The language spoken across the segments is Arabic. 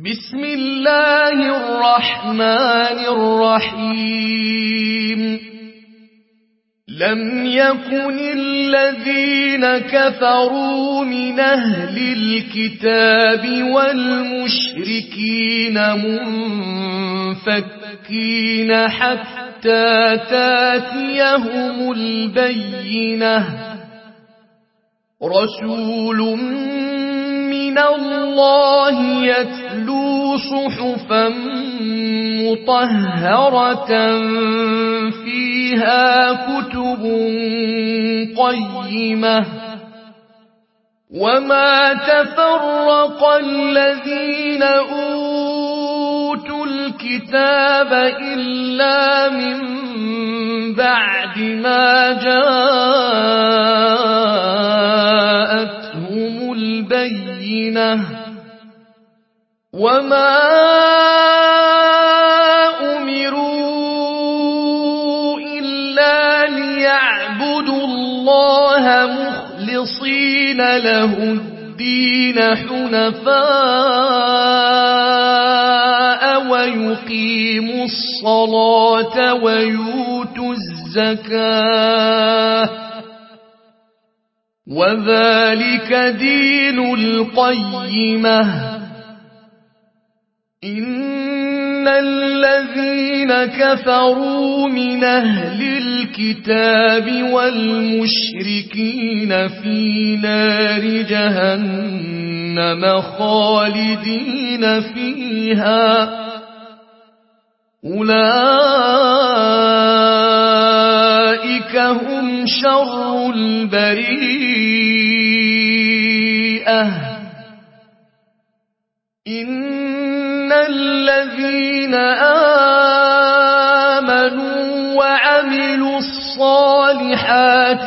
بسم الله الرحمن الرحيم لم يكن الذين كفروا من أهل الكتاب والمشركين منفكين حتى تاتيهم البينة رسول من الله يتلو صحفا مطهرة فيها كتب قيمة وما تفرق الذين أوتوا الكتاب إلا من بعد ما جاءتهم البينة وما أمروا إلا ليعبدوا الله مخلصين له الدين حنفاء ويقيموا الصلاة ويؤتوا الزكاة وذلك دين القيمة إن الذين كفروا من أهل الكتاب والمشركين في نار جهنم خالدين فيها أولئك هم شر البريئة إن الذين آمنوا وعملوا الصالحات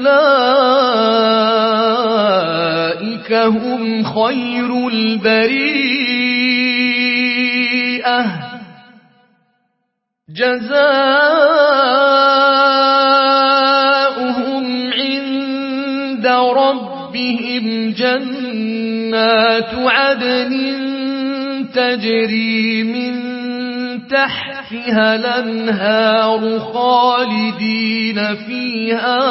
أولئك هم خير البريئة جزاؤهم عند ربهم جنات عدن تجري من تحتها الأنهار خالدين فيها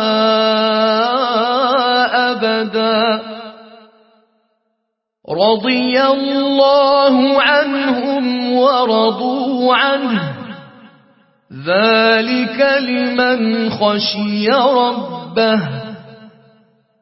أبدا رضي الله عنهم ورضوا عنه ذلك لمن خشي ربه